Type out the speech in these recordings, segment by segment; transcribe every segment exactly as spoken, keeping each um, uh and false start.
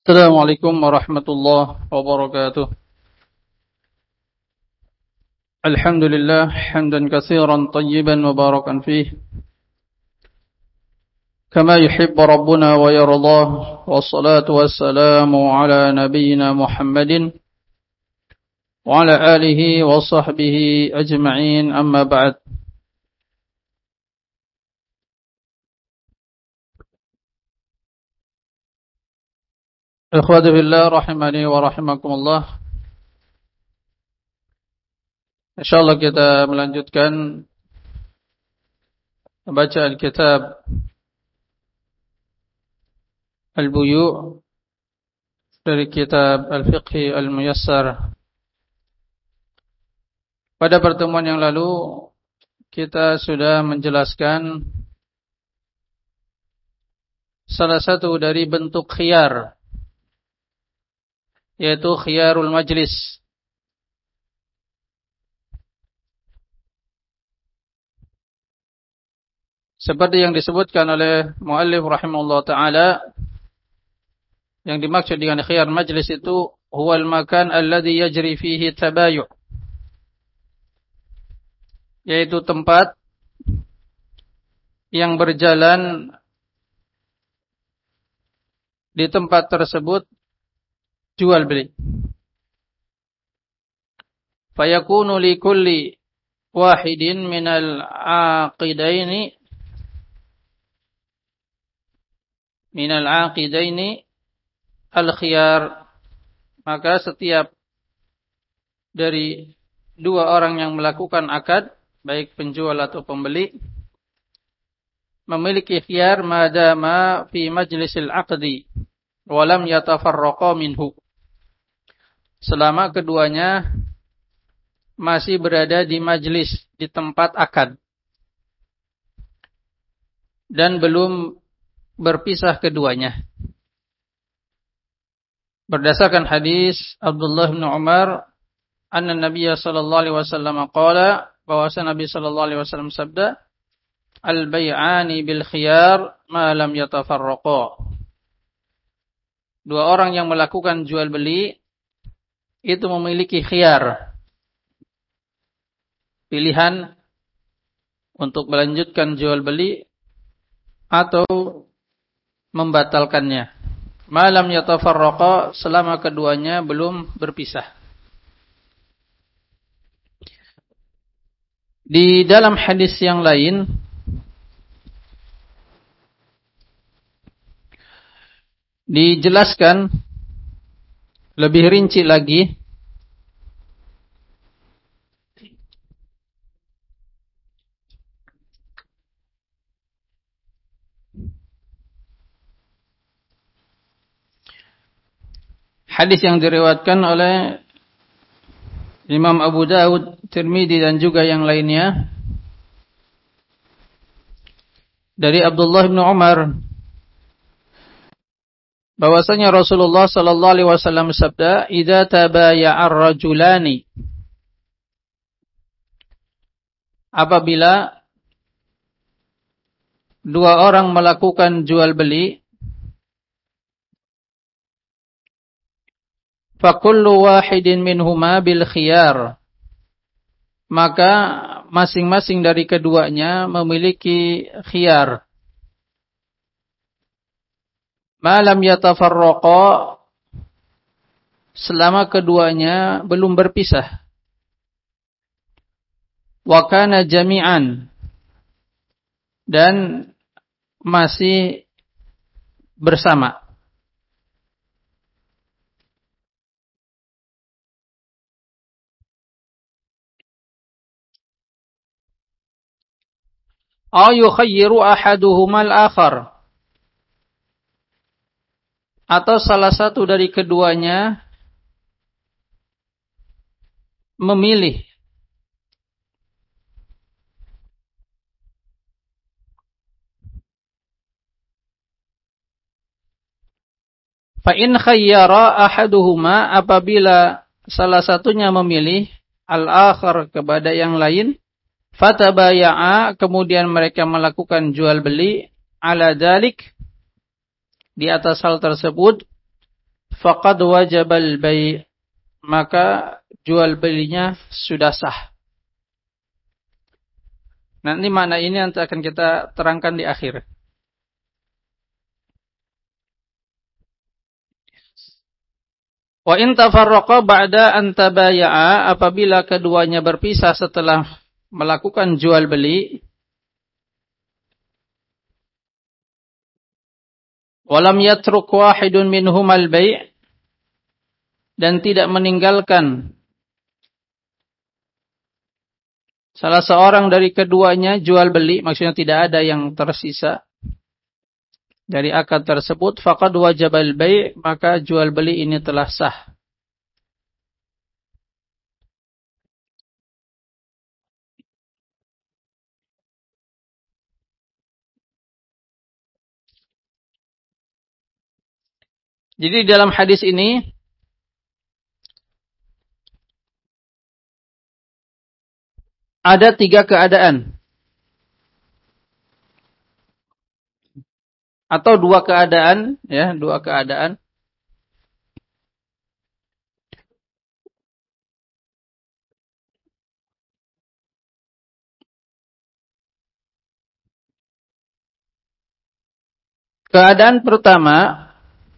السلام عليكم ورحمة الله وبركاته. الحمد لله حمدا كثيرا طيبا مباركا فيه كما يحب ربنا ويرضاه، والصلاة والسلام على نبينا محمد وعلى آله وصحبه أجمعين، أما بعد. Ikhwati fillah rahimani wa rahimakumullah. Insyaallah kita melanjutkan bacaan kitab Al-Buyu' dari kitab Al-Fiqh Al-Muyassar. Pada pertemuan yang lalu kita sudah menjelaskan salah satu dari bentuk khiyar, yaitu khiyarul majlis. Seperti yang disebutkan oleh muallif rahimahullah ta'ala, yang dimaksud dengan khiyar majlis itu huwal makan alladhi yajri fihi tabayu', yaitu tempat yang berjalan di tempat tersebut jual beli. Fayakunu li kulli wahidin minal aqidaini minal aqidaini al-khiyar, maka setiap dari dua orang yang melakukan akad, baik penjual atau pembeli, memiliki khiyar madama fi majlisil aqdi walam yatafarraqa minhu, selama keduanya masih berada di majlis, di tempat akad, dan belum berpisah keduanya. Berdasarkan hadis Abdullah bin Umar, anna Nabiya sallallahu alaihi wasallam qala, bahwasanya Nabi sallallahu alaihi wasallam sabda, al-bai'ani bil khiyar ma lam yatafarraqa. Dua orang yang melakukan jual beli itu memiliki khiyar, pilihan untuk melanjutkan jual beli atau membatalkannya. Malam yatafarraqa, selama keduanya belum berpisah. Di dalam hadis yang lain dijelaskan lebih rinci lagi hadis yang diriwayatkan oleh Imam Abu Dawud, Tirmidzi dan juga yang lainnya dari Abdullah bin Umar, bahwasanya Rasulullah sallallahu alaihi wasallam sabda, "Idza tabaya'ar rajulani," apabila dua orang melakukan jual beli, fakullu wahidin minhuma bil khiyar, maka masing-masing dari keduanya memiliki khiyar. Malam yatafarraqa, selama keduanya belum berpisah. Wa kana jami'an, dan masih bersama. Aw yukhayyiru ahaduhuma al-akhar, atau salah satu dari keduanya memilih fa in khayyara ahaduhuma, apabila salah satunya memilih al-akhar kepada yang lain, fatabaya'a, kemudian mereka melakukan jual beli, ala dzalik, di atas hal tersebut, faqad wajabal bai', maka jual belinya sudah sah. Nanti makna ini nanti akan kita terangkan di akhir. Wa in tafarraqa ba'da an tabaya'a, apabila keduanya berpisah setelah melakukan jual beli, walam yatruk wahidun minhumal bai', dan tidak meninggalkan salah seorang dari keduanya jual beli, maksudnya tidak ada yang tersisa dari akad tersebut, faqad wajabal bai', maka jual beli ini telah sah. Jadi dalam hadis ini ada tiga keadaan atau dua keadaan, ya, dua keadaan. Keadaan pertama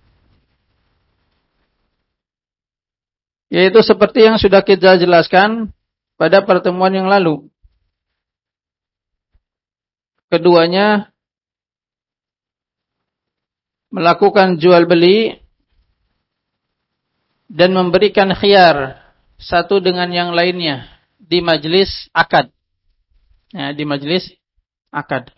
yaitu seperti yang sudah kita jelaskan pada pertemuan yang lalu. Keduanya melakukan jual beli dan memberikan khiyar satu dengan yang lainnya di majelis akad. Ya, di majelis akad.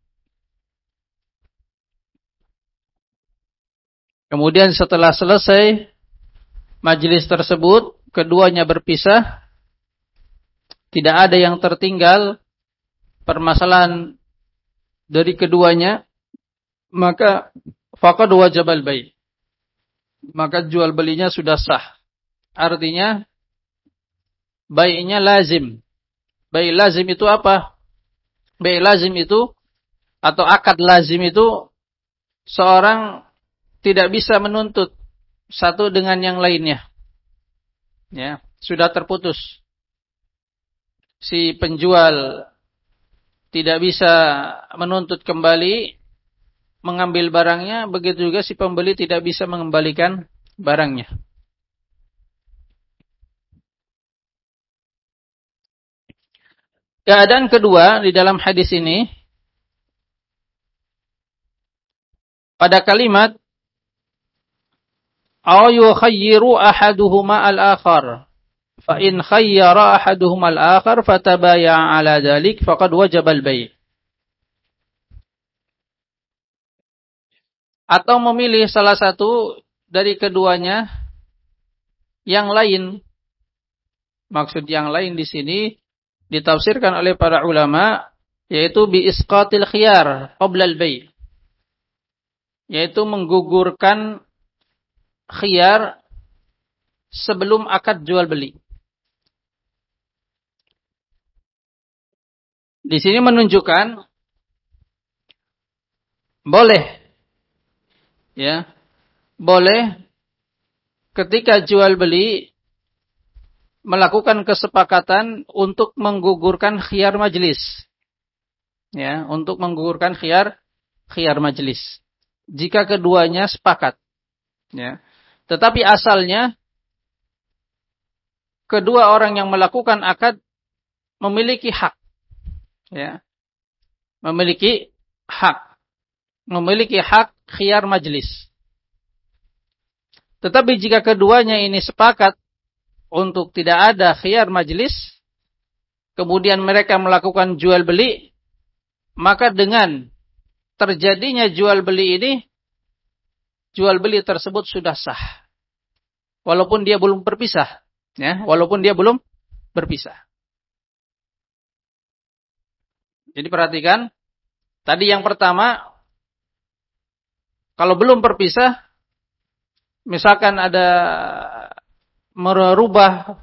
Kemudian setelah selesai majelis tersebut, keduanya berpisah, tidak ada yang tertinggal permasalahan dari keduanya, maka faqad wajabal bai', maka jual belinya sudah sah. Artinya bai'nya lazim. Bai' lazim itu apa? Bai' lazim itu atau akad lazim itu seorang tidak bisa menuntut satu dengan yang lainnya. Ya, sudah terputus. Si penjual tidak bisa menuntut kembali mengambil barangnya, begitu juga si pembeli tidak bisa mengembalikan barangnya. Keadaan kedua di dalam hadis ini, pada kalimat aw yukhayyiru ahaduhuma al-akhar, fa in khayyara ahaduhuma al-akhar fatabaya'a ala dzalik faqad wajaba al-bai'. Atau memilih salah satu dari keduanya yang lain. Maksud yang lain di sini ditafsirkan oleh para ulama yaitu bi isqatil khiyar qabla al-bai', yaitu menggugurkan khiyar sebelum akad jual beli. Di sini menunjukkan boleh, ya, boleh ketika jual beli melakukan kesepakatan untuk menggugurkan khiyar majelis, ya, untuk menggugurkan khiyar khiyar majelis. Jika keduanya sepakat, ya. Tetapi asalnya kedua orang yang melakukan akad memiliki hak, ya, memiliki hak, memiliki hak khiyar majelis. Tetapi jika keduanya ini sepakat untuk tidak ada khiyar majelis, kemudian mereka melakukan jual beli, maka dengan terjadinya jual beli ini, jual beli tersebut sudah sah. Walaupun dia belum berpisah, ya, walaupun dia belum berpisah. Jadi perhatikan, tadi yang pertama, kalau belum berpisah, misalkan ada merubah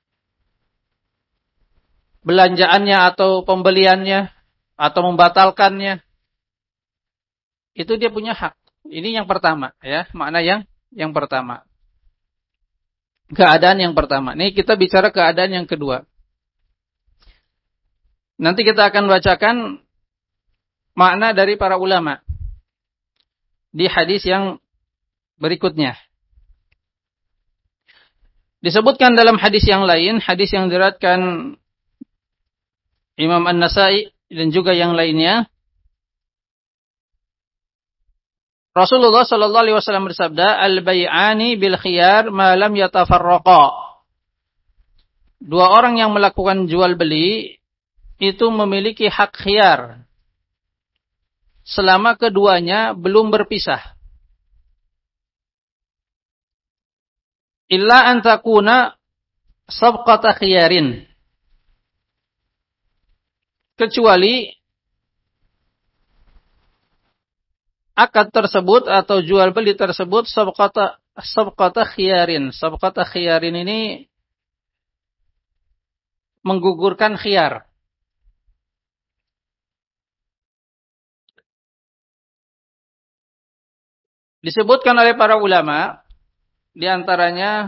belanjaannya atau pembeliannya atau membatalkannya, itu dia punya hak. Ini yang pertama, ya, makna yang yang pertama. keadaan yang pertama. Ini kita bicara keadaan yang kedua. Nanti kita akan bacakan makna dari para ulama di hadis yang berikutnya. Disebutkan dalam hadis yang lain, hadis yang diriwayatkan Imam An-Nasa'i dan juga yang lainnya, Rasulullah sallallahu alaihi wasallam bersabda, "Al-bai'ani bil khiyar ma lam yatafarraqa." Dua orang yang melakukan jual beli itu memiliki hak khiyar selama keduanya belum berpisah. Illa an takuna sabqata khiyarin. Kecuali akad tersebut atau jual beli tersebut sabqata sabqata khiyarin. Sabqata khiyarin ini menggugurkan khiyar. Disebutkan oleh para ulama, di antaranya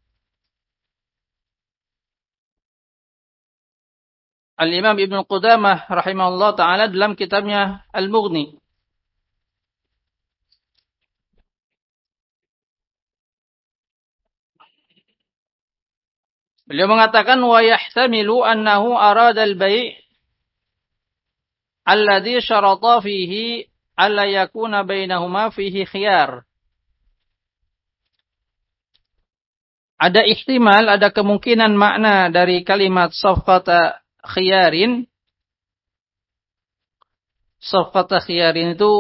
Al-Imam Ibnu Qudamah rahimahullah ta'ala dalam kitabnya Al-Mughni. Beliau mengatakan, wa yahtamilu annahu arada al-bai' alladhi syarata fihi alla yakuna bainahuma fihi khiyar. Ada ihtimal, ada kemungkinan makna dari kalimat safqata khiyarin. Safqata khiyarin itu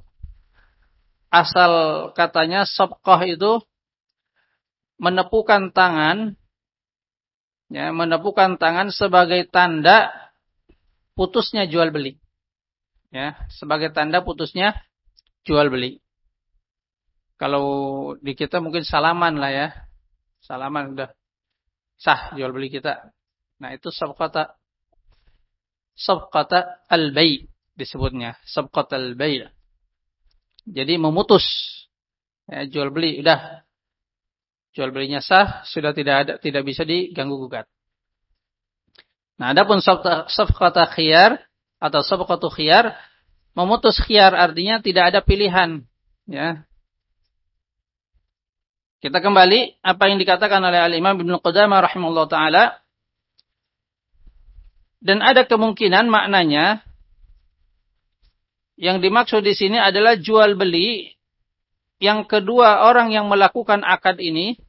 asal katanya sabqah itu menepukan tangan, ya, menepukan tangan sebagai tanda putusnya jual beli. Ya, sebagai tanda putusnya jual beli. Kalau di kita mungkin salaman lah ya. Salaman udah sah jual beli kita. Nah, itu sabqata sabqata al-bai' disebutnya, sabqata al-bai'. Jadi memutus ya, jual beli udah jual belinya sah, sudah tidak ada tidak bisa diganggu gugat. Nah, adapun sabqata khiyar atau sabqatu khiyar, memutus khiyar artinya tidak ada pilihan, ya. Kita kembali apa yang dikatakan oleh Al-Imam Ibnu Qudamah rahimahullah taala, dan ada kemungkinan maknanya yang dimaksud di sini adalah jual beli yang kedua orang yang melakukan akad ini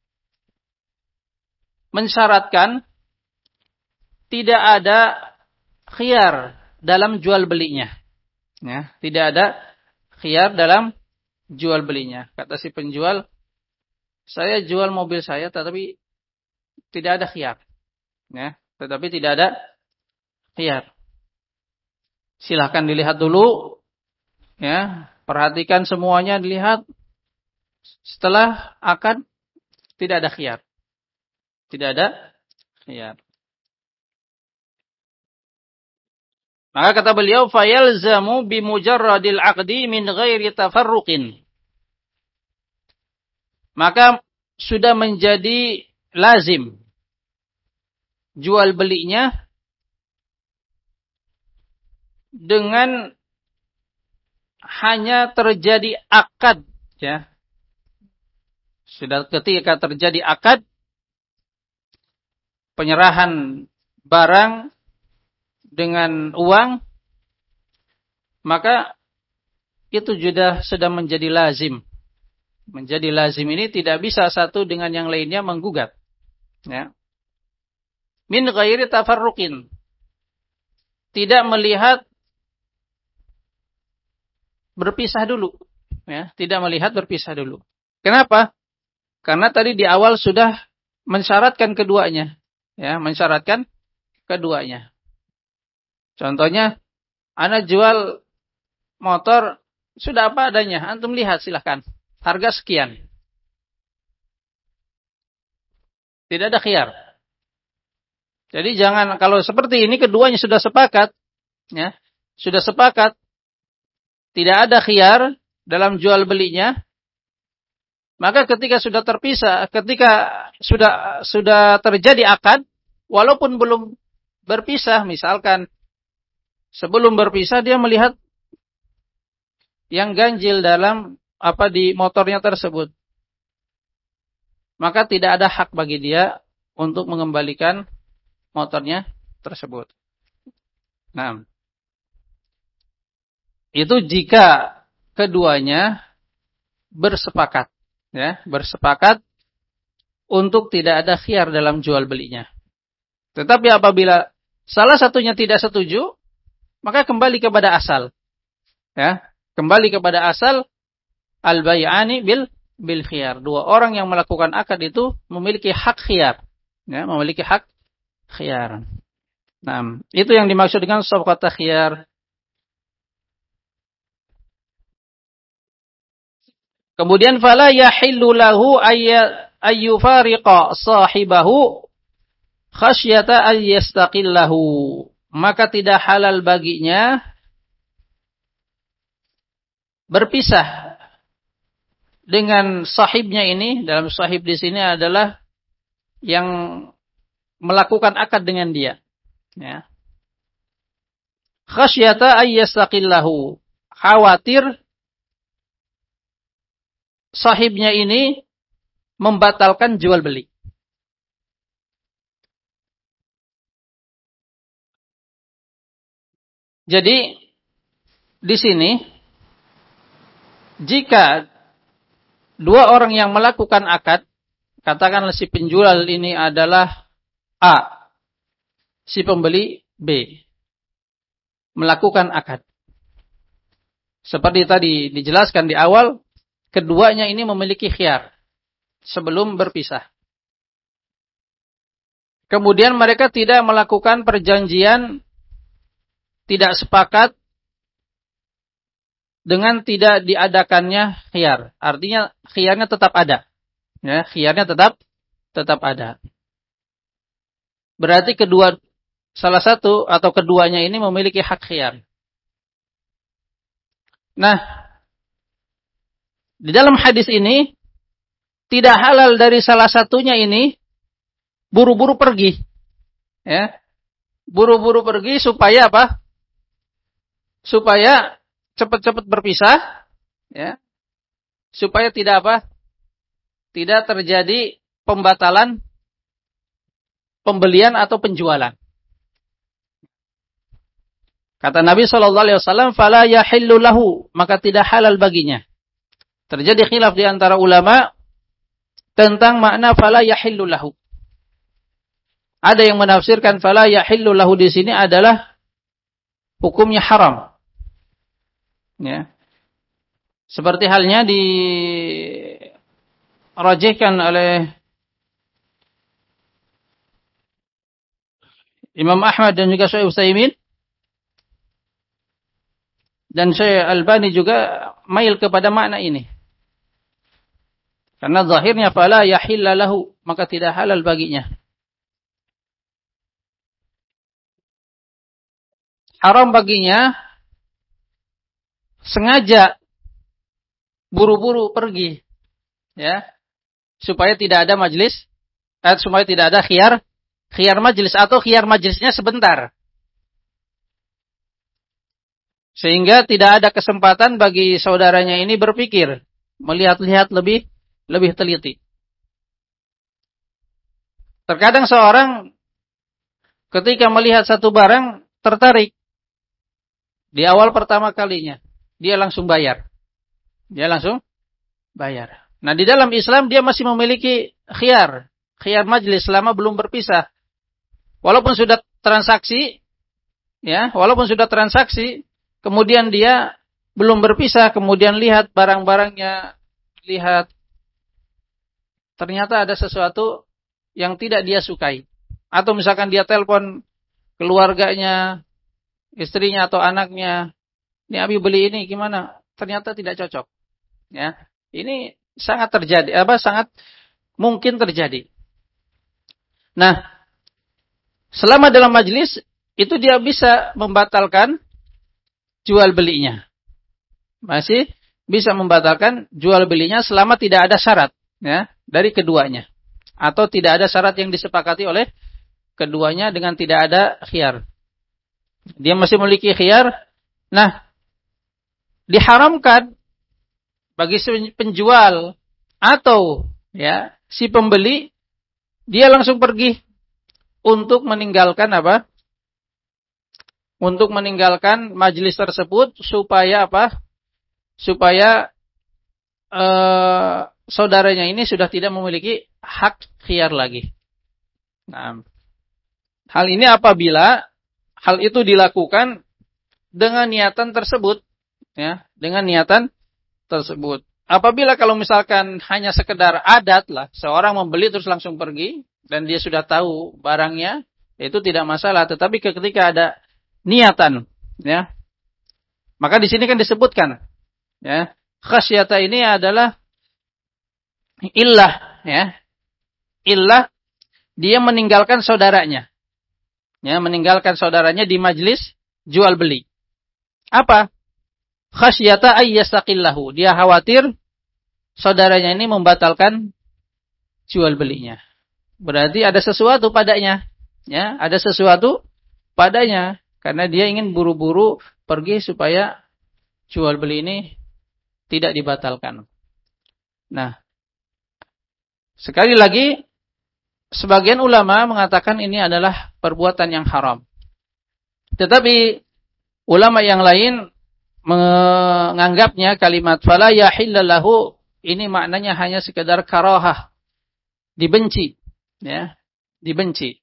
mensyaratkan tidak ada khiyar dalam jual belinya. Ya, tidak ada khiyar dalam jual belinya. Kata si penjual, saya jual mobil saya tetapi tidak ada khiyar. Ya, tetapi tidak ada khiyar. Silahkan dilihat dulu. Ya, perhatikan semuanya, dilihat. Setelah akad tidak ada khiyar. Tidak ada khiyar. Maka kata beliau, fayalzamu bimujarradil aqdi min ghairi tafarruqin. Maka sudah menjadi lazim jual belinya dengan hanya terjadi akad, ya. Sudah ketika terjadi akad penyerahan barang dengan uang, maka itu sudah sudah menjadi lazim. Menjadi lazim ini tidak bisa satu dengan yang lainnya menggugat. Ya. Min ghairi tafarruqin. Tidak melihat berpisah dulu. Ya. Tidak melihat berpisah dulu. Kenapa? Karena tadi di awal sudah mensyaratkan keduanya. Ya, mensyaratkan keduanya. Contohnya, ana jual motor sudah apa adanya. Antum lihat silahkan. Harga sekian. Tidak ada khiyar. Jadi jangan, kalau seperti ini keduanya sudah sepakat, ya, sudah sepakat, tidak ada khiyar dalam jual belinya, Maka ketika sudah terpisah, ketika sudah sudah terjadi akad, walaupun belum berpisah, misalkan sebelum berpisah dia melihat yang ganjil dalam apa di motornya tersebut, maka tidak ada hak bagi dia untuk mengembalikan motornya tersebut. Nah, itu jika keduanya bersepakat, ya, bersepakat untuk tidak ada khiyar dalam jual belinya. Tetapi apabila salah satunya tidak setuju, maka kembali kepada asal, ya, kembali kepada asal al-bai'ani bil bil khiyar. Dua orang yang melakukan akad itu memiliki hak khiyar, ya, memiliki hak khiyar. Nah, itu yang dimaksud dengan safqat khiyar. Kemudian fala yahillu lahu ayyufariqa sahibahu khasyata an yastaqillahu. Maka tidak halal baginya berpisah dengan sahibnya ini. Dalam sahib di sini adalah yang melakukan akad dengan dia. Ya. Khasyata an yastaqillahu. Khawatir sahibnya ini membatalkan jual beli. Jadi di sini jika dua orang yang melakukan akad, katakanlah si penjual ini adalah A, si pembeli B, melakukan akad. Seperti tadi dijelaskan di awal, keduanya ini memiliki khiyar sebelum berpisah. Kemudian mereka tidak melakukan perjanjian, tidak sepakat dengan tidak diadakannya khiyar. Artinya khiyarnya tetap ada. Ya, khiyarnya tetap tetap ada. Berarti kedua salah satu atau keduanya ini memiliki hak khiyar. Nah, di dalam hadis ini tidak halal dari salah satunya ini buru-buru pergi. Ya. Buru-buru pergi supaya apa? Supaya cepat-cepat berpisah, ya. Supaya tidak apa? Tidak terjadi pembatalan pembelian atau penjualan. Kata Nabi shallallahu alaihi wasallam, "Fala yahillu lahu," maka tidak halal baginya. Terjadi khilaf di antara ulama tentang makna fala yahillu lahu. Ada yang menafsirkan fala yahillu lahu di sini adalah hukumnya haram. Ya. Seperti halnya dirajihkan oleh Imam Ahmad dan juga Syekh Utsaimin, dan Syekh Albani juga mail kepada makna ini. Karena zahirnya fala yahilla lahu, maka tidak halal baginya. Haram baginya sengaja buru-buru pergi, ya, supaya tidak ada majelis, eh, supaya tidak ada khiyar, khiyar majelis atau khiyar majelisnya sebentar, sehingga tidak ada kesempatan bagi saudaranya ini berpikir, melihat-lihat lebih lebih teliti. Terkadang seorang ketika melihat satu barang tertarik di awal pertama kalinya, dia langsung bayar. Dia langsung bayar. Nah, di dalam Islam dia masih memiliki khiyar. Khiyar majlis selama belum berpisah. Walaupun sudah transaksi, ya, walaupun sudah transaksi, kemudian dia belum berpisah, kemudian lihat barang-barangnya, lihat ternyata ada sesuatu yang tidak dia sukai. Atau misalkan dia telepon keluarganya, istrinya atau anaknya, "Ini Abi beli ini gimana?" Ternyata tidak cocok. Ya, ini sangat terjadi, apa sangat mungkin terjadi. Nah, selama dalam majelis itu dia bisa membatalkan jual belinya. Masih bisa membatalkan jual belinya selama tidak ada syarat ya dari keduanya atau tidak ada syarat yang disepakati oleh keduanya dengan tidak ada khiyar. Dia masih memiliki khiyar. Nah, diharamkan bagi penjual atau ya si pembeli dia langsung pergi untuk meninggalkan apa? Untuk meninggalkan majelis tersebut supaya apa? Supaya eh, saudaranya ini sudah tidak memiliki hak khiyar lagi. Nah, hal ini apabila hal itu dilakukan dengan niatan tersebut, ya, dengan niatan tersebut. Apabila kalau misalkan hanya sekedar adat lah, seorang membeli terus langsung pergi dan dia sudah tahu barangnya, itu tidak masalah. Tetapi ketika ada niatan, ya, maka di sini kan disebutkan, ya, khasyata ini adalah illah, ya, illah dia meninggalkan saudaranya, ya, meninggalkan saudaranya di majlis jual beli. Apa? Khasyata ayyastaqillahu. Dia khawatir saudaranya ini membatalkan jual belinya. Berarti ada sesuatu padanya, ya, ada sesuatu padanya karena dia ingin buru-buru pergi supaya jual beli ini tidak dibatalkan. Nah, sekali lagi sebagian ulama mengatakan ini adalah perbuatan yang haram. Tetapi ulama yang lain menganggapnya kalimat fala yahillahu ini maknanya hanya sekedar karahah, dibenci, ya, dibenci.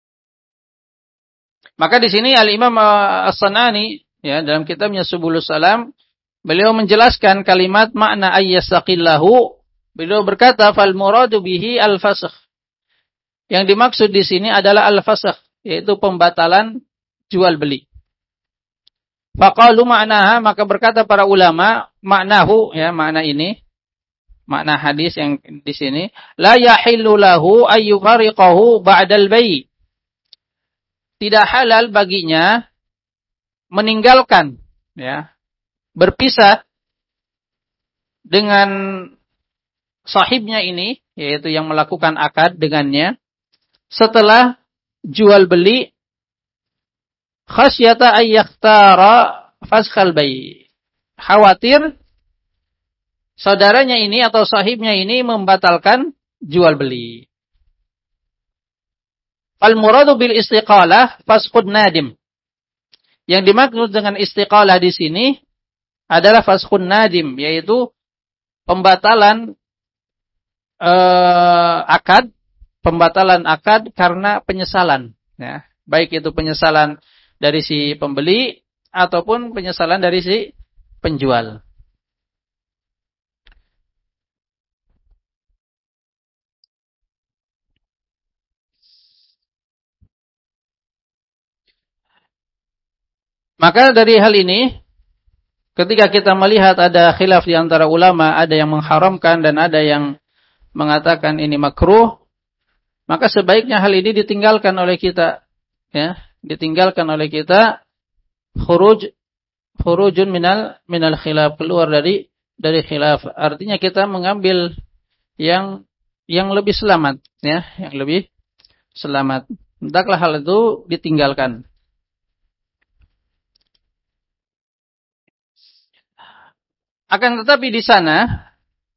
Maka di sini Al-Imam As-Sanani, ya, dalam kitabnya Subulus Salam, beliau menjelaskan kalimat makna ayyastaqillahu. Beliau berkata fal muradu bihi al-fasakh. Yang dimaksud di sini adalah al-fasakh, yaitu pembatalan jual beli. Faqalu ma'naha, maka berkata para ulama, maknahu, ya, makna ini, makna hadis yang di sini, la yahillu lahu ayyufariqahu ba'dal bai'. Tidak halal baginya meninggalkan, ya, berpisah dengan sahibnya ini, yaitu yang melakukan akad dengannya, setelah jual beli, khasyata ayyakhtara faskhal bai'. Khawatir saudaranya ini atau sahibnya ini membatalkan jual beli. Al muradu bil istiqalah faskhud nadim. Yang dimaksud dengan istiqalah di sini adalah faskhun nadim, yaitu pembatalan eh, akad, pembatalan akad karena penyesalan, ya. Baik itu penyesalan dari si pembeli ataupun penyesalan dari si penjual. Maka dari hal ini, ketika kita melihat ada khilaf di antara ulama, ada yang mengharamkan dan ada yang mengatakan ini makruh, maka sebaiknya hal ini ditinggalkan oleh kita, ya, ditinggalkan oleh kita, khuruj khurujun minal minal khilaf, keluar dari dari khilaf. Artinya kita mengambil yang yang lebih selamat, ya, yang lebih selamat. Hendaklah hal itu ditinggalkan. Akan tetapi di sana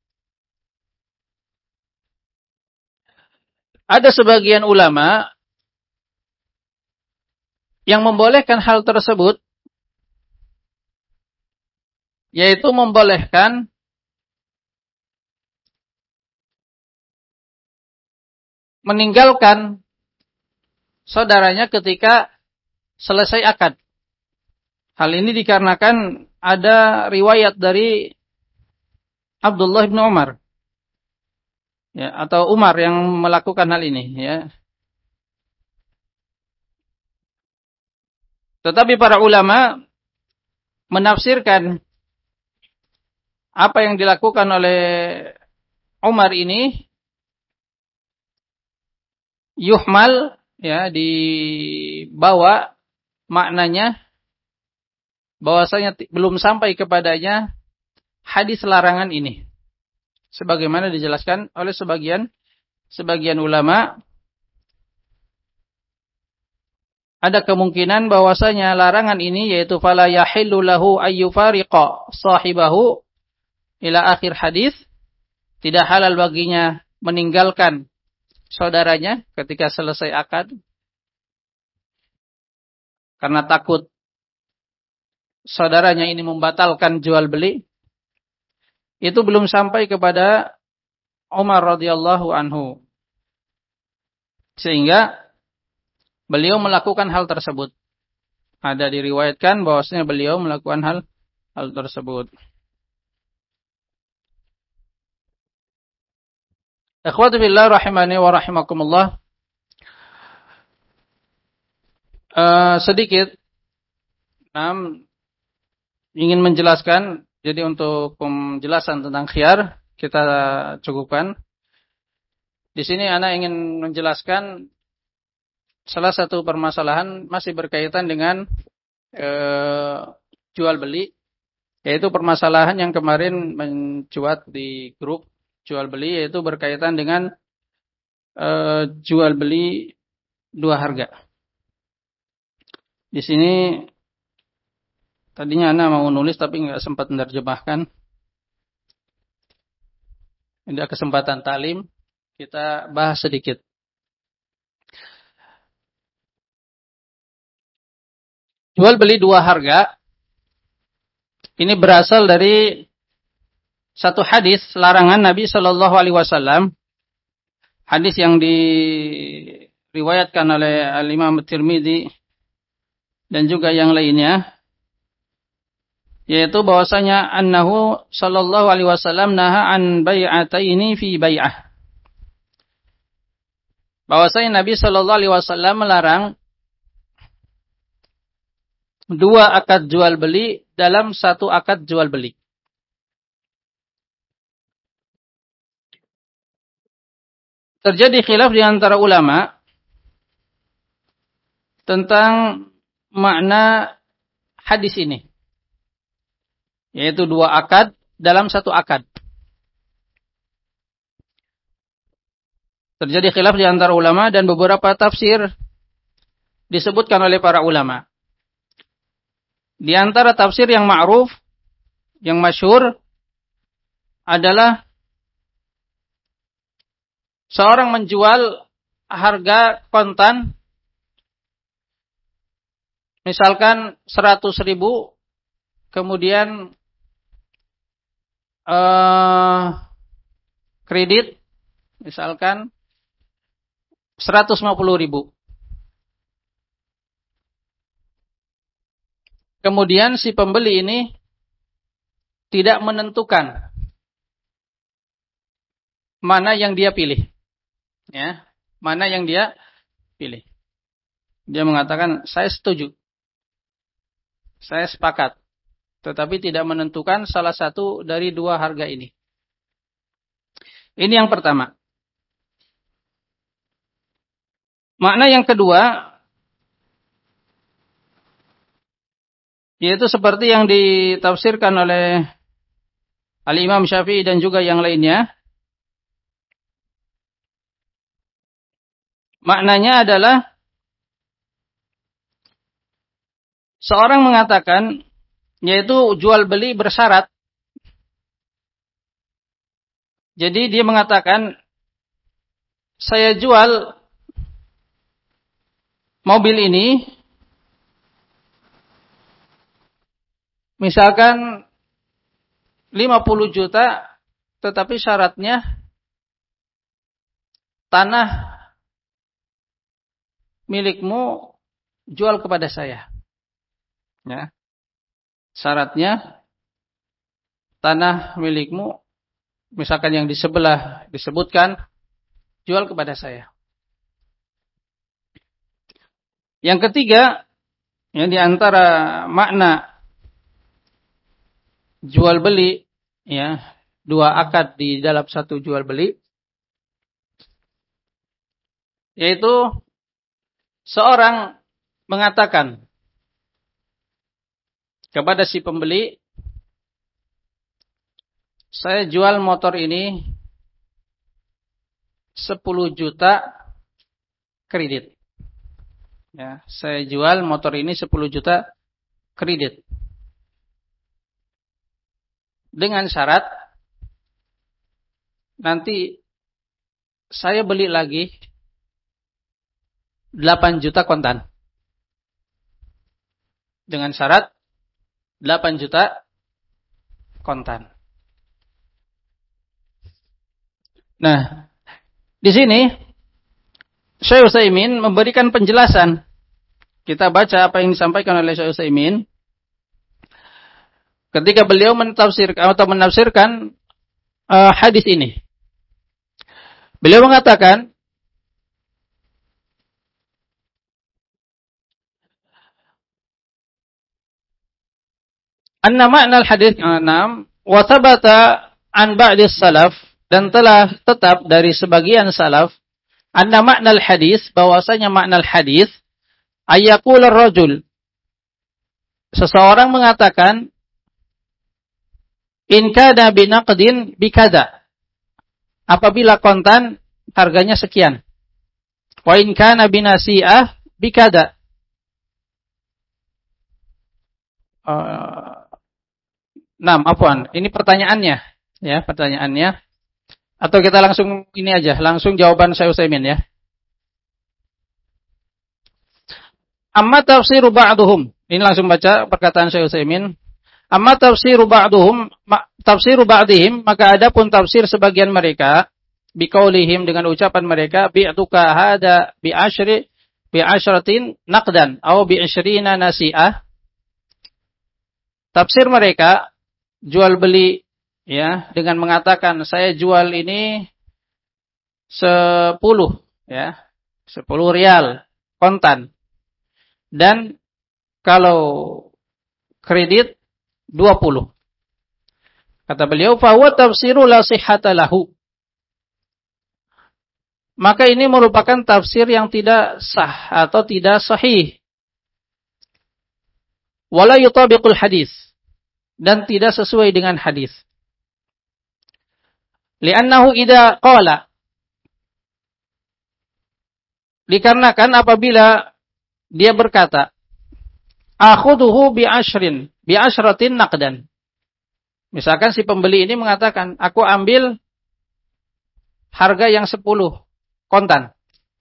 ada sebagian ulama yang membolehkan hal tersebut, yaitu membolehkan meninggalkan saudaranya ketika selesai akad. Hal ini dikarenakan ada riwayat dari Abdullah bin Umar, ya, atau Umar yang melakukan hal ini, ya. Tetapi para ulama menafsirkan apa yang dilakukan oleh Umar ini yuhmal, ya, dibawa maknanya bahwasanya belum sampai kepadanya hadis larangan ini. Sebagaimana dijelaskan oleh sebagian sebagian ulama, ada kemungkinan bahwasanya larangan ini yaitu fala yahillu lahu ayyufariqa sahibahu ila akhir hadis, tidak halal baginya meninggalkan saudaranya ketika selesai akad karena takut saudaranya ini membatalkan jual beli. Itu belum sampai kepada Umar radhiyallahu anhu, sehingga beliau melakukan hal tersebut. Ada diriwayatkan bahwasanya beliau melakukan hal hal tersebut. Ikhwatu fillah rahimani wa rahimakumullah. Uh, sedikit um, ingin menjelaskan. Jadi untuk penjelasan tentang khiyar kita cukupkan. Di sini ana ingin menjelaskan salah satu permasalahan masih berkaitan dengan uh, jual beli, yaitu permasalahan yang kemarin mencuat di grup jual beli, yaitu berkaitan dengan uh, jual beli dua harga. Di sini tadinya ana mau nulis tapi nggak sempat menerjemahkan. Ini kesempatan talim, kita bahas sedikit. Jual beli dua harga ini berasal dari satu hadis larangan Nabi Shallallahu Alaihi Wasallam, hadis yang diriwayatkan oleh Al-Imam Tirmidzi dan juga yang lainnya, yaitu bahwasanya annahu Shallallahu Alaihi Wasallam naha an bai'ataini fi bai'ah, bahwasanya Nabi Shallallahu Alaihi Wasallam melarang dua akad jual beli dalam satu akad jual beli. Terjadi khilaf di antara ulama tentang makna hadis ini, yaitu dua akad dalam satu akad. Terjadi khilaf di antara ulama dan beberapa tafsir disebutkan oleh para ulama. Di antara tafsir yang ma'ruf, yang masyhur adalah seorang menjual harga kontan, misalkan seratus ribu, kemudian uh, kredit, misalkan seratus lima puluh ribu. Kemudian si pembeli ini tidak menentukan mana yang dia pilih. Ya, mana yang dia pilih. Dia mengatakan, saya setuju. Saya sepakat. Tetapi tidak menentukan salah satu dari dua harga ini. Ini yang pertama. Makna yang kedua, yaitu seperti yang ditafsirkan oleh Al-Imam Syafi'i dan juga yang lainnya. Maknanya adalah seorang mengatakan, yaitu jual beli bersyarat. Jadi dia mengatakan, saya jual mobil ini misalkan lima puluh juta, tetapi syaratnya tanah milikmu jual kepada saya. Ya. Syaratnya tanah milikmu, misalkan yang di sebelah disebutkan, jual kepada saya. Yang ketiga, yang di antara makna jual beli, ya, dua akad di dalam satu jual beli, yaitu seorang mengatakan kepada si pembeli, saya jual motor ini sepuluh juta kredit. Ya, saya jual motor ini sepuluh juta kredit. Dengan syarat nanti saya beli lagi delapan juta kontan. Dengan syarat delapan juta kontan. Nah, di sini Syekh Utsaimin memberikan penjelasan. Kita baca apa yang disampaikan oleh Syekh Utsaimin ketika beliau mentafsirkan atau menafsirkan uh, hadis ini. Beliau mengatakan, anna ma'na al-hadits enam wa thabata an ba'di salaf, dan telah tetap dari sebagian salaf, anna ma'na al-hadits, bahwasanya makna al-hadits, ayyaqul ar-rajul, seseorang mengatakan, in kana binaqdin bikada, apabila kontan harganya sekian, wa in kana binasi'ah bikada. Uh, Nah, apaan? Ini pertanyaannya, ya, pertanyaannya. Atau kita langsung ini aja, langsung jawaban Syekh Utsaimin ya. Amma tafsiru ba'duhum. Ini langsung baca perkataan Syekh Utsaimin. Amma tafsiru ba'duhum, tafsiru ba'dihim, maka adapun tafsir sebagian mereka, biqaulihim, dengan ucapan mereka, bi'tuka hada bi asyri bi asyratin naqdan atau bi asyrina nasi'ah. Tafsir mereka jual beli ya dengan mengatakan saya jual ini sepuluh ya, sepuluh rial kontan, dan kalau kredit dua puluh. Kata beliau, fa huwa tafsiru la sihhata lahu. Maka ini merupakan tafsir yang tidak sah atau tidak sahih. Wala yutabiqul hadis, dan tidak sesuai dengan hadis. Li'annahu idza qala, dikarenakan apabila dia berkata, akhuduhu bi ashrin bi ashratin naqdan. Misalkan si pembeli ini mengatakan, aku ambil harga yang sepuluh kontan.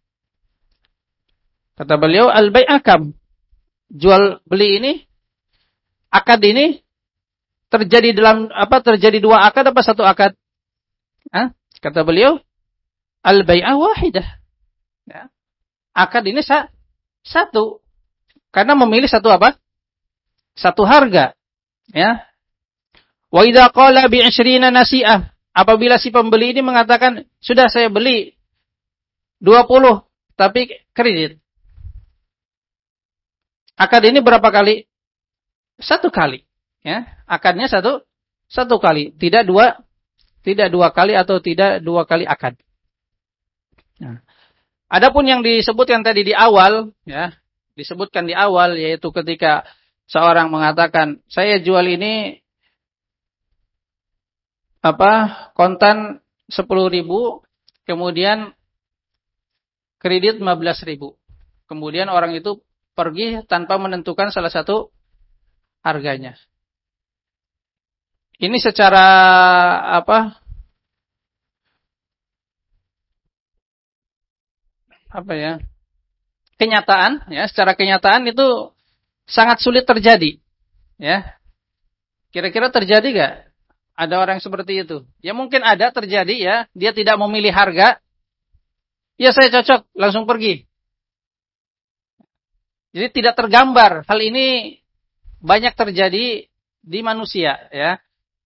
Kata beliau, al-bai' akam, jual beli ini, akad ini terjadi dalam apa? Terjadi dua akad apa satu akad? Hah? Kata beliau, al-bai'ah wahidah. Ya. Akad ini sa- satu. Karena memilih satu apa? Satu harga. Ya. Wa idza qala bi asyrina nasi'ah, apabila si pembeli ini mengatakan, sudah saya beli dua puluh tapi kredit. Akad ini berapa kali? Satu kali. Ya, akadnya satu satu kali, tidak dua, tidak dua kali atau tidak dua kali akad. Nah, adapun yang disebutkan tadi di awal, ya, disebutkan di awal, yaitu ketika seorang mengatakan saya jual ini apa kontan sepuluh ribu, kemudian kredit lima belas ribu, kemudian orang itu pergi tanpa menentukan salah satu harganya. Ini secara apa? Apa ya? Kenyataan, ya, secara kenyataan itu sangat sulit terjadi, ya. Kira-kira terjadi gak? Ada orang seperti itu? Ya mungkin ada terjadi, ya. Dia tidak memilih harga. Ya saya cocok, langsung pergi. Jadi tidak tergambar. Hal ini banyak terjadi di manusia, ya.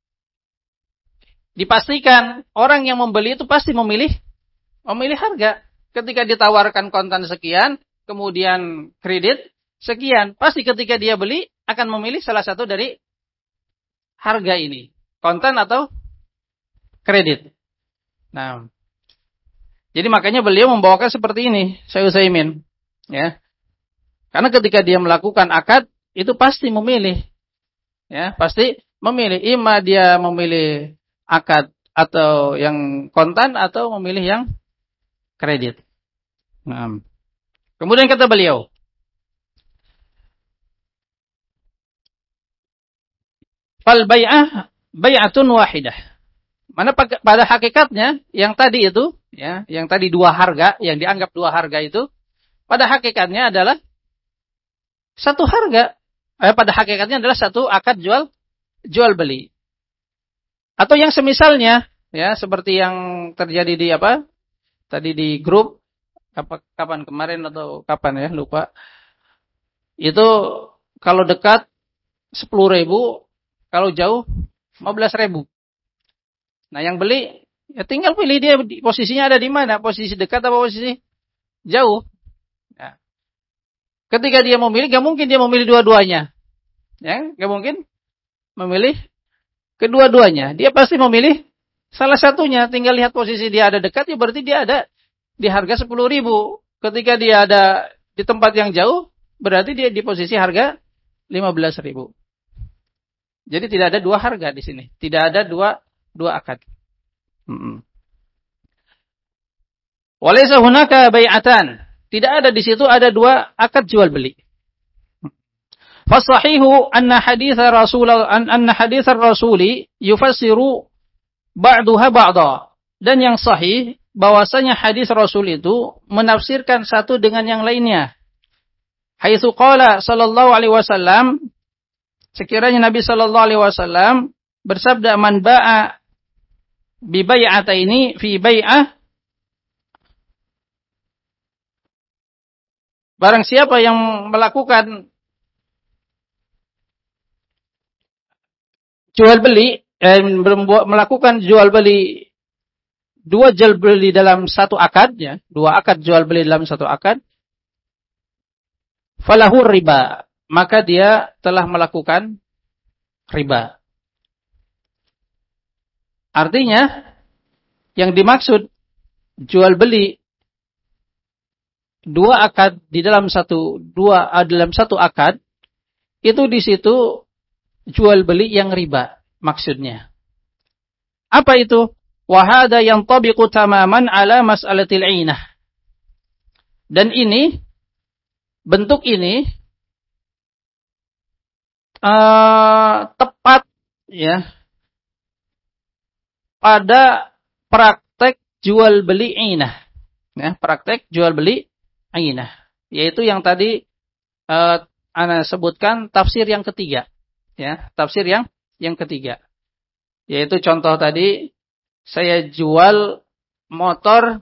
Dipastikan orang yang membeli itu pasti memilih memilih harga. Ketika ditawarkan kontan sekian, kemudian kredit sekian, pasti ketika dia beli akan memilih salah satu dari harga ini, kontan atau kredit. Nah, jadi makanya beliau membawakan seperti ini, Syekh Utsaimin, ya. Karena ketika dia melakukan akad itu pasti memilih, ya, pasti memilih. Ima dia memilih akad atau yang kontan atau memilih yang kredit. Nah. Kemudian kata beliau, fal bai'ah bai'atun wahidah. Mana pada hakikatnya yang tadi itu, ya, yang tadi dua harga, yang dianggap dua harga itu, pada hakikatnya adalah satu harga. Eh, pada hakikatnya adalah satu akad jual jual beli. Atau yang semisalnya, ya, seperti yang terjadi di apa? Tadi di grup apa kapan kemarin atau kapan ya, lupa. Itu kalau dekat sepuluh ribu, kalau jauh lima belas ribu. Nah, yang beli ya tinggal pilih dia posisinya ada di mana, posisi dekat atau posisi jauh. Ya. Ketika dia memilih, gak mungkin dia memilih dua-duanya. Ya, gak mungkin memilih kedua-duanya. Dia pasti memilih salah satunya. Tinggal lihat posisi dia ada dekat, ya berarti dia ada di harga sepuluh ribu. Ketika dia ada di tempat yang jauh, berarti dia di posisi harga lima belas ribu. Jadi tidak ada dua harga di sini. Tidak ada dua dua akad. Walaysa hunaka bai'atan. Tidak ada di situ ada dua akad jual beli. Fasahihu anna hadits Rasul anna hadits Rasuli yufassiru ba'daha ba'da. Dan yang sahih bahwasanya hadis Rasul itu menafsirkan satu dengan yang lainnya. Haitsu qala sallallahu alaihi wasallam, sekiranya Nabi sallallahu alaihi wasallam bersabda, man ba'a bi bai'ataini fi bai'ah, barang siapa yang melakukan jual beli, eh, melakukan jual beli dua jual beli dalam satu akad, ya, dua akad jual beli dalam satu akad, falahu riba, maka dia telah melakukan riba. Artinya yang dimaksud jual beli dua akad di dalam satu dua dalam satu akad itu di situ jual beli yang riba maksudnya. Apa itu? Wa hadza yantabiqu tamaman ala mas'alatil 'ainah. Dan ini bentuk ini uh, tepat, ya, pada praktek jual beli 'ainah. Ya, praktek jual beli 'ainah, yaitu yang tadi uh, ana sebutkan tafsir yang ketiga. Ya, tafsir yang yang ketiga. Yaitu contoh tadi, saya jual motor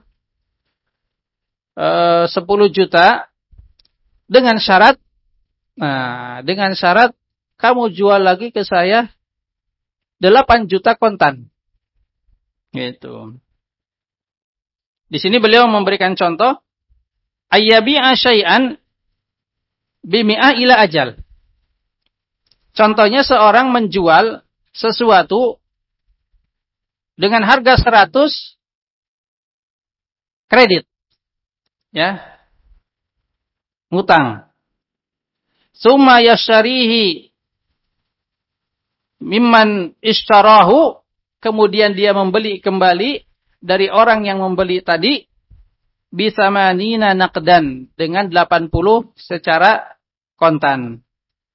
uh, sepuluh juta dengan syarat, nah, dengan syarat kamu jual lagi ke saya delapan juta kontan. Gitu. Di sini beliau memberikan contoh, ayyabi'a syai'an bimi'a ila ajal. Contohnya seorang menjual sesuatu dengan harga seratus kredit. Ya. Ngutang. Summa yasharihi mimman ishtarahu, kemudian dia membeli kembali dari orang yang membeli tadi bisamanina naqdan, dengan delapan puluh secara kontan.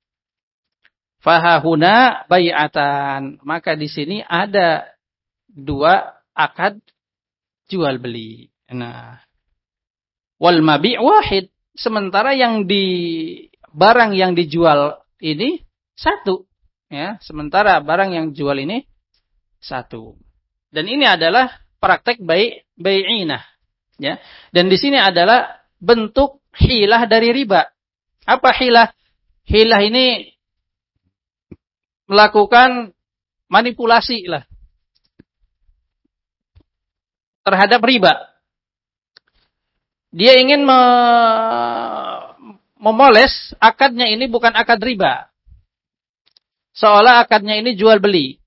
Fahahuna bai'atan, maka di sini ada dua akad jual beli. Nah, wal mabi' wahid, sementara yang di barang yang dijual ini satu, ya, sementara barang yang jual ini satu. Dan ini adalah praktek bai' bai'inah, ya. Dan di sini adalah bentuk hilah dari riba. Apa hilah? Hilah ini melakukan manipulasi lah terhadap riba. Dia ingin me memoles akadnya ini bukan akad riba, seolah akadnya ini jual beli,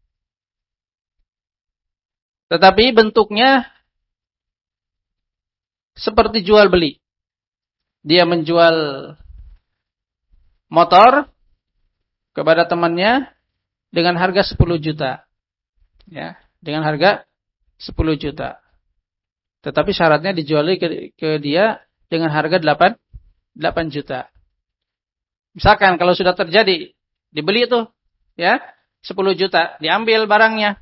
tetapi bentuknya seperti jual beli. Dia menjual motor kepada temannya dengan harga sepuluh juta. Ya, dengan harga sepuluh juta. Tetapi syaratnya dijual ke, ke dia dengan harga delapan juta. Misalkan kalau sudah terjadi dibeli itu ya sepuluh juta, diambil barangnya.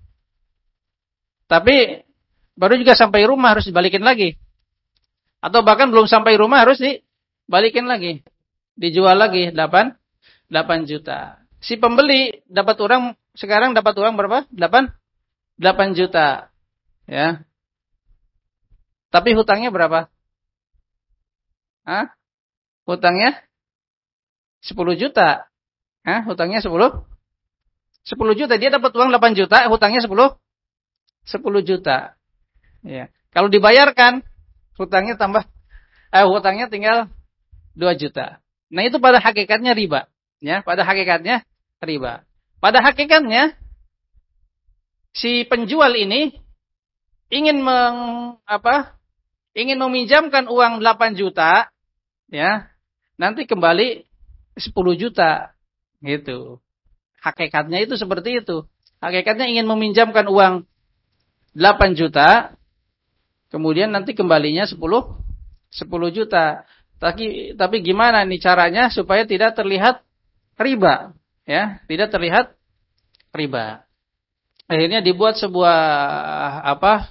Tapi baru juga sampai rumah harus dibalikin lagi. Atau bahkan belum sampai rumah harus dibalikin lagi. Dijual lagi delapan juta. Si pembeli dapat uang sekarang dapat uang berapa? delapan juta. Ya. Tapi hutangnya berapa? Hah? Hutangnya sepuluh juta. Hah? Hutangnya sepuluh? sepuluh juta. Dia dapat uang delapan juta, hutangnya sepuluh? sepuluh juta. Ya. Kalau dibayarkan, hutangnya tambah, eh, hutangnya tinggal dua juta. Nah, itu pada hakikatnya riba. Ya, pada hakikatnya riba. Pada hakikatnya, si penjual ini ingin meng, apa, ingin meminjamkan uang delapan juta, ya, nanti kembali sepuluh juta, gitu. Hakikatnya itu seperti itu. Hakikatnya ingin meminjamkan uang delapan juta, kemudian nanti kembalinya sepuluh juta. Tapi, tapi gimana nih caranya supaya tidak terlihat riba, ya, tidak terlihat riba. Akhirnya dibuat sebuah apa?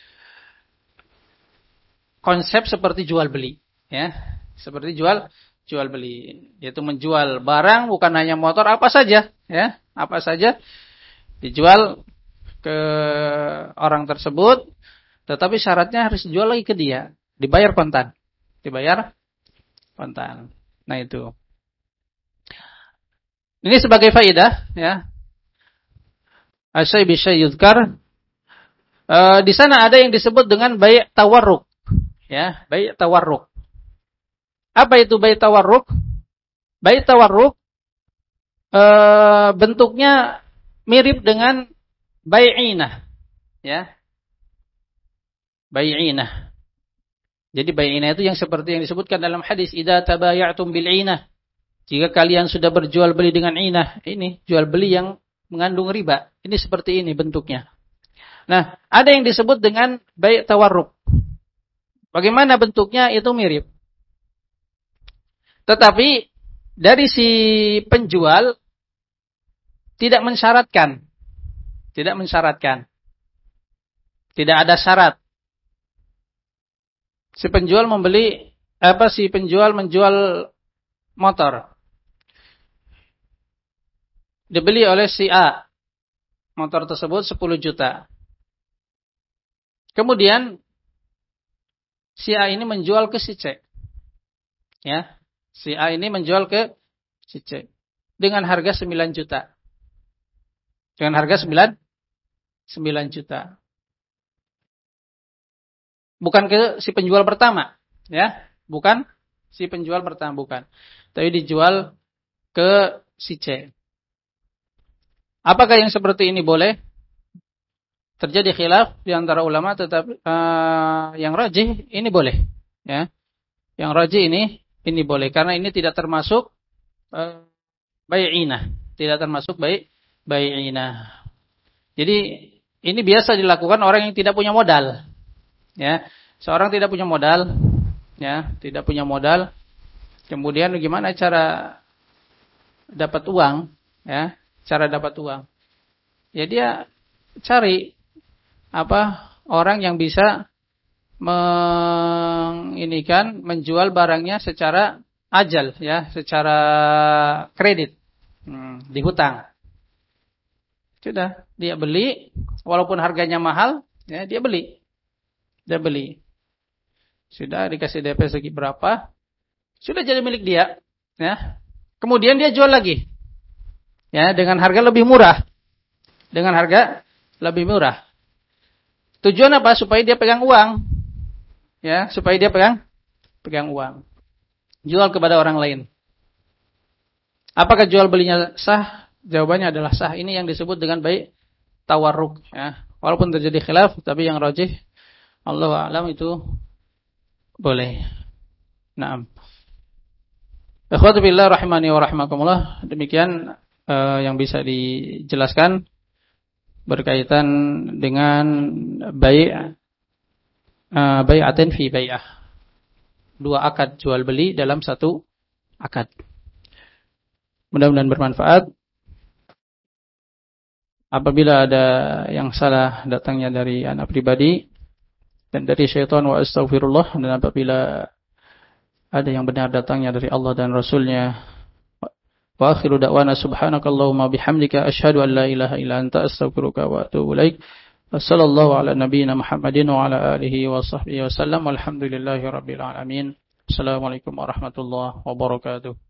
Konsep seperti jual beli, ya, seperti jual jual beli, yaitu menjual barang bukan hanya motor, apa saja, ya, apa saja dijual ke orang tersebut, tetapi syaratnya harus dijual lagi ke dia, dibayar kontan, dibayar kontan. Nah itu, ini sebagai faedah, ya. Asyai bisyai yudhkar, e, di sana ada yang disebut dengan bai' tawarruk. Ya, bai' tawarruk. Apa itu bai' tawarruk? Bai' tawarruk e, bentuknya mirip dengan bai'inah. Ya. Bai'inah. Jadi bai'inah itu yang seperti yang disebutkan dalam hadis, idza tabaya'tum bil 'inah. Jika kalian sudah berjual beli dengan inah, ini jual beli yang mengandung riba. Ini seperti ini bentuknya. Nah, ada yang disebut dengan bai' tawarruk. Bagaimana bentuknya? Itu mirip. Tetapi dari si penjual tidak mensyaratkan. Tidak mensyaratkan. Tidak ada syarat. Si penjual membeli, apa si penjual menjual motor. Dibeli oleh si A. Motor tersebut sepuluh juta. Kemudian si A ini menjual ke si C. Ya, si A ini menjual ke si C dengan harga sembilan juta. Dengan harga sembilan juta. Bukan ke si penjual pertama, ya. Bukan si penjual pertama, bukan. Tapi dijual ke si C. Apakah yang seperti ini boleh? Terjadi khilaf di antara ulama, tetapi uh, yang rajih ini boleh, ya. Yang rajih ini ini boleh karena ini tidak termasuk uh, bai'inah, tidak termasuk bai' bai'inah. Jadi ini biasa dilakukan orang yang tidak punya modal, ya. Seorang tidak punya modal, ya, tidak punya modal. Kemudian bagaimana cara dapat uang, ya? Cara dapat uang. Ya dia cari apa orang yang bisa menginikan menjual barangnya secara ajal, ya, secara kredit, hmm, dihutang. Sudah, dia beli walaupun harganya mahal, ya, dia beli. Dia beli. Sudah dikasih D P segi berapa? Sudah jadi milik dia, ya. Kemudian dia jual lagi. Ya, dengan harga lebih murah. Dengan harga lebih murah. Tujuan apa? Supaya dia pegang uang. Ya, supaya dia pegang pegang uang. Jual kepada orang lain. Apakah jual belinya sah? Jawabannya adalah sah. Ini yang disebut dengan bai' tawarruk, ya. Walaupun terjadi khilaf, tapi yang rajih Allahu a'lam itu boleh. Naam. Ikhwatu billah rahimani wa rahimakumullah. Demikian uh, yang bisa dijelaskan berkaitan dengan bai' uh, bai'atin fi bai'ah. Dua akad jual beli dalam satu akad. Mudah-mudahan bermanfaat. Apabila ada yang salah datangnya dari anak pribadi dan dari syaitan, wa astaghfirullah, dan apabila ada yang benar datangnya dari Allah dan Rasulnya. Wa akhiru da'wana subhanakallahumma bihamdika asyhadu an la ilaha illa anta astaghfiruka wa atubu ilaik. Wassallallahu ala nabiyyina Muhammadin wa ala alihi wa sahbihi wasallam. Walhamdulillahi rabbil alamin. Assalamualaikum warahmatullahi wabarakatuh.